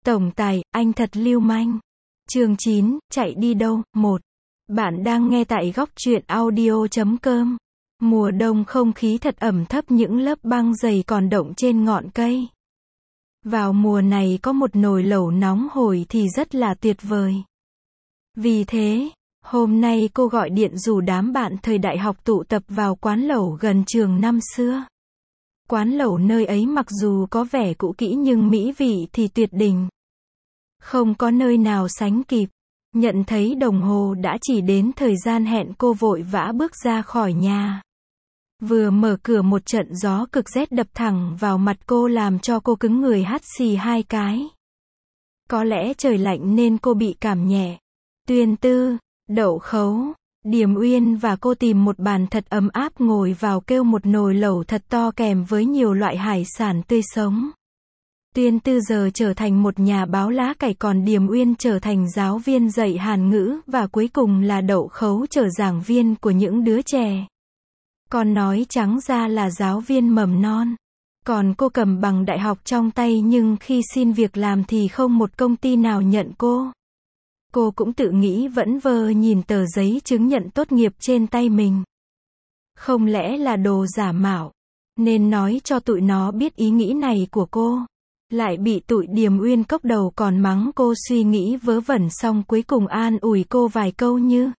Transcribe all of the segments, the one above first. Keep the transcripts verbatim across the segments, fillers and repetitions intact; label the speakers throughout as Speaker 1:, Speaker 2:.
Speaker 1: Tổng tài, anh thật lưu manh. Chương chín, chạy đi đâu? một. Bạn đang nghe tại góc truyện audio chấm com. Mùa đông không khí thật ẩm thấp, những lớp băng dày còn đọng trên ngọn cây. Vào mùa này có một nồi lẩu nóng hổi thì rất là tuyệt vời. Vì thế, hôm nay cô gọi điện rủ đám bạn thời đại học tụ tập vào quán lẩu gần trường năm xưa. Quán lẩu nơi ấy mặc dù có vẻ cũ kỹ nhưng mỹ vị thì tuyệt đỉnh. Không có nơi nào sánh kịp. Nhận thấy đồng hồ đã chỉ đến thời gian hẹn, cô vội vã bước ra khỏi nhà. Vừa mở cửa một trận gió cực rét đập thẳng vào mặt cô làm cho cô cứng người hắt xì hai cái. Có lẽ trời lạnh nên cô bị cảm nhẹ. Tuyên Tư, Đậu Khấu, Điềm Uyên và cô tìm một bàn thật ấm áp ngồi vào kêu một nồi lẩu thật to kèm với nhiều loại hải sản tươi sống. Tuyên Tư giờ trở thành một nhà báo lá cải, còn Điềm Uyên trở thành giáo viên dạy Hàn ngữ, và cuối cùng là Đậu Khấu trở giảng viên của những đứa trẻ. Còn nói trắng ra là giáo viên mầm non. Còn cô cầm bằng đại học trong tay nhưng khi xin việc làm thì không một công ty nào nhận cô. Cô cũng tự nghĩ vẩn vơ nhìn tờ giấy chứng nhận tốt nghiệp trên tay mình. Không lẽ là đồ giả mạo, nên nói cho tụi nó biết ý nghĩ này của cô. Lại bị tụi Điềm Uyên cốc đầu còn mắng cô suy nghĩ vớ vẩn, xong cuối cùng an ủi cô vài câu như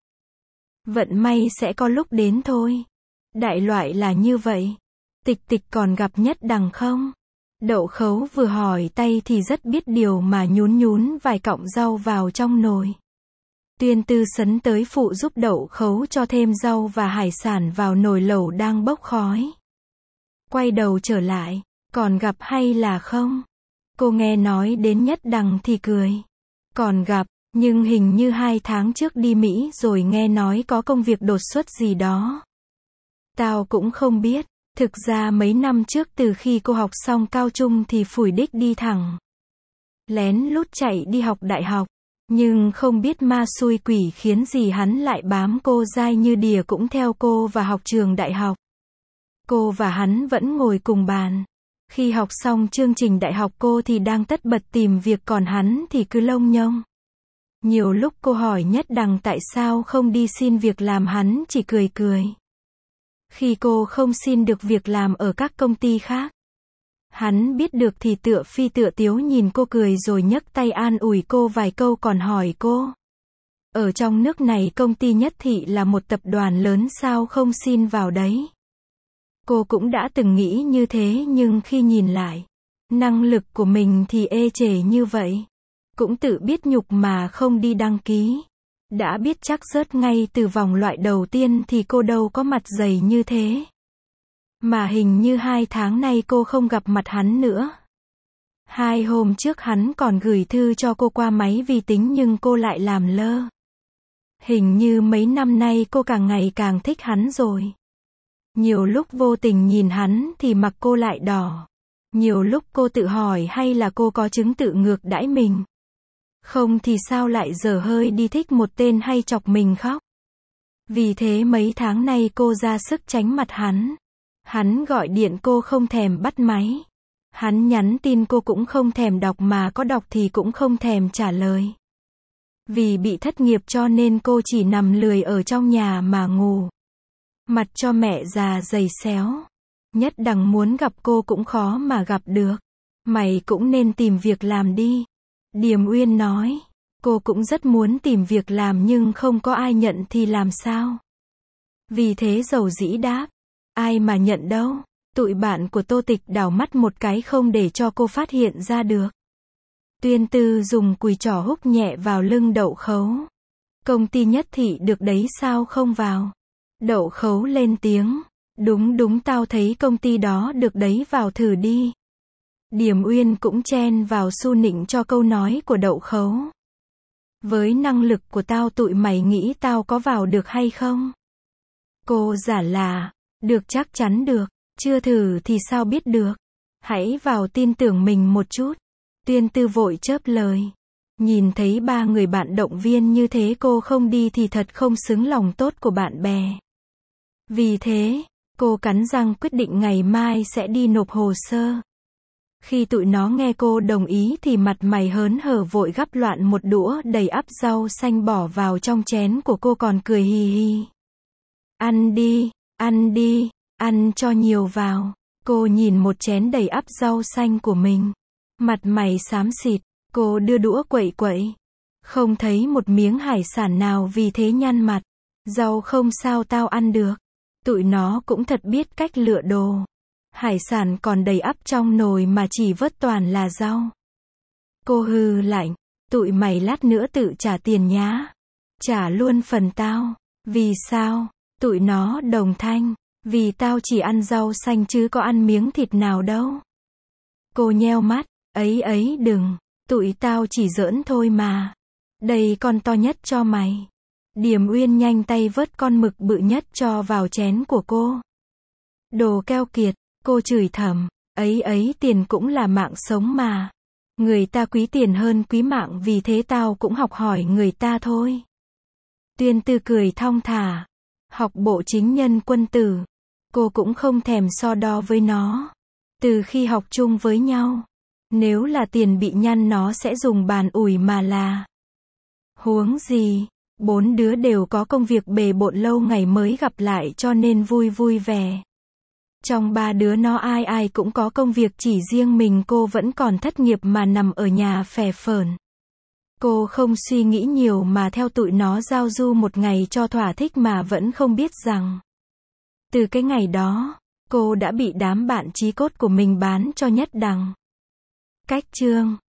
Speaker 1: vận may sẽ có lúc đến thôi. Đại loại là như vậy. Tịch Tịch còn gặp Nhất Đằng không? Đậu Khấu vừa hỏi tay thì rất biết điều mà nhún nhún vài cọng rau vào trong nồi. Tuyên Tư sấn tới phụ giúp Đậu Khấu cho thêm rau và hải sản vào nồi lẩu đang bốc khói. Quay đầu trở lại, còn gặp hay là không? Cô nghe nói đến Nhất Đằng thì cười. Còn gặp, nhưng hình như hai tháng trước đi Mỹ rồi, nghe nói có công việc đột xuất gì đó. Tao cũng không biết. Thực ra mấy năm trước từ khi cô học xong cao trung thì phủi đích đi thẳng. Lén lút chạy đi học đại học. Nhưng không biết ma xui quỷ khiến gì hắn lại bám cô dai như đìa cũng theo cô và học trường đại học. Cô và hắn vẫn ngồi cùng bàn. Khi học xong chương trình đại học cô thì đang tất bật tìm việc, còn hắn thì cứ lông nhông. Nhiều lúc cô hỏi Nhất Đằng tại sao không đi xin việc làm, hắn chỉ cười cười. Khi cô không xin được việc làm ở các công ty khác, hắn biết được thì tựa phi tựa tiếu nhìn cô cười rồi nhấc tay an ủi cô vài câu, còn hỏi cô. Ở trong nước này công ty Nhất Thị là một tập đoàn lớn, sao không xin vào đấy? Cô cũng đã từng nghĩ như thế nhưng khi nhìn lại năng lực của mình thì ê chề như vậy. Cũng tự biết nhục mà không đi đăng ký. Đã biết chắc rớt ngay từ vòng loại đầu tiên thì cô đâu có mặt dày như thế. Mà hình như hai tháng nay cô không gặp mặt hắn nữa. Hai hôm trước hắn còn gửi thư cho cô qua máy vi tính nhưng cô lại làm lơ. Hình như mấy năm nay cô càng ngày càng thích hắn rồi. Nhiều lúc vô tình nhìn hắn thì mặt cô lại đỏ. Nhiều lúc cô tự hỏi hay là cô có chứng tự ngược đãi mình. Không thì sao lại dở hơi đi thích một tên hay chọc mình khóc. Vì thế mấy tháng nay cô ra sức tránh mặt hắn. Hắn gọi điện cô không thèm bắt máy. Hắn nhắn tin cô cũng không thèm đọc, mà có đọc thì cũng không thèm trả lời. Vì bị thất nghiệp cho nên cô chỉ nằm lười ở trong nhà mà ngủ. Mặt cho mẹ già dày xéo. Nhất Đằng muốn gặp cô cũng khó mà gặp được. Mày cũng nên tìm việc làm đi. Điềm Uyên nói. Cô cũng rất muốn tìm việc làm nhưng không có ai nhận thì làm sao? Vì thế dầu dĩ đáp. Ai mà nhận đâu. Tụi bạn của Tô Tịch đảo mắt một cái không để cho cô phát hiện ra được. Tuyên Tư dùng cùi trỏ húc nhẹ vào lưng Đậu Khấu. Công ty Nhất Thị được đấy, sao không vào? Đậu Khấu lên tiếng. Đúng đúng, tao thấy công ty đó được đấy, vào thử đi. Điềm Uyên cũng chen vào xu nịnh cho câu nói của Đậu Khấu. Với năng lực của tao tụi mày nghĩ tao có vào được hay không? Cô giả là, được, chắc chắn được, chưa thử thì sao biết được. Hãy vào tin tưởng mình một chút. Tuyên Tư vội chớp lời. Nhìn thấy ba người bạn động viên như thế cô không đi thì thật không xứng lòng tốt của bạn bè. Vì thế, cô cắn răng quyết định ngày mai sẽ đi nộp hồ sơ. Khi tụi nó nghe cô đồng ý thì mặt mày hớn hở vội gắp loạn một đũa đầy ắp rau xanh bỏ vào trong chén của cô còn cười hì hì. Ăn đi, ăn đi, ăn cho nhiều vào. Cô nhìn một chén đầy ắp rau xanh của mình. Mặt mày xám xịt, cô đưa đũa quậy quậy. Không thấy một miếng hải sản nào vì thế nhăn mặt. Rau không sao tao ăn được. Tụi nó cũng thật biết cách lựa đồ. Hải sản còn đầy ắp trong nồi mà chỉ vớt toàn là rau. Cô hừ lạnh, tụi mày lát nữa tự trả tiền nhá. Trả luôn phần tao. Vì sao? Tụi nó đồng thanh. Vì tao chỉ ăn rau xanh chứ có ăn miếng thịt nào đâu. Cô nheo mắt, ấy ấy đừng, tụi tao chỉ giỡn thôi mà. Đây con to nhất cho mày. Điềm Uyên nhanh tay vớt con mực bự nhất cho vào chén của cô. Đồ keo kiệt, cô chửi thầm, ấy ấy tiền cũng là mạng sống mà. Người ta quý tiền hơn quý mạng vì thế tao cũng học hỏi người ta thôi. Tuyên Tư cười thong thả, học bộ chính nhân quân tử. Cô cũng không thèm so đo với nó. Từ khi học chung với nhau, nếu là tiền bị nhăn nó sẽ dùng bàn ủi mà là. Huống gì, bốn đứa đều có công việc bề bộn lâu ngày mới gặp lại cho nên vui vui vẻ. Trong ba đứa nó ai ai cũng có công việc, chỉ riêng mình cô vẫn còn thất nghiệp mà nằm ở nhà phè phởn. Cô không suy nghĩ nhiều mà theo tụi nó giao du một ngày cho thỏa thích mà vẫn không biết rằng. Từ cái ngày đó, cô đã bị đám bạn chí cốt của mình bán cho Nhất Đằng. Cách chương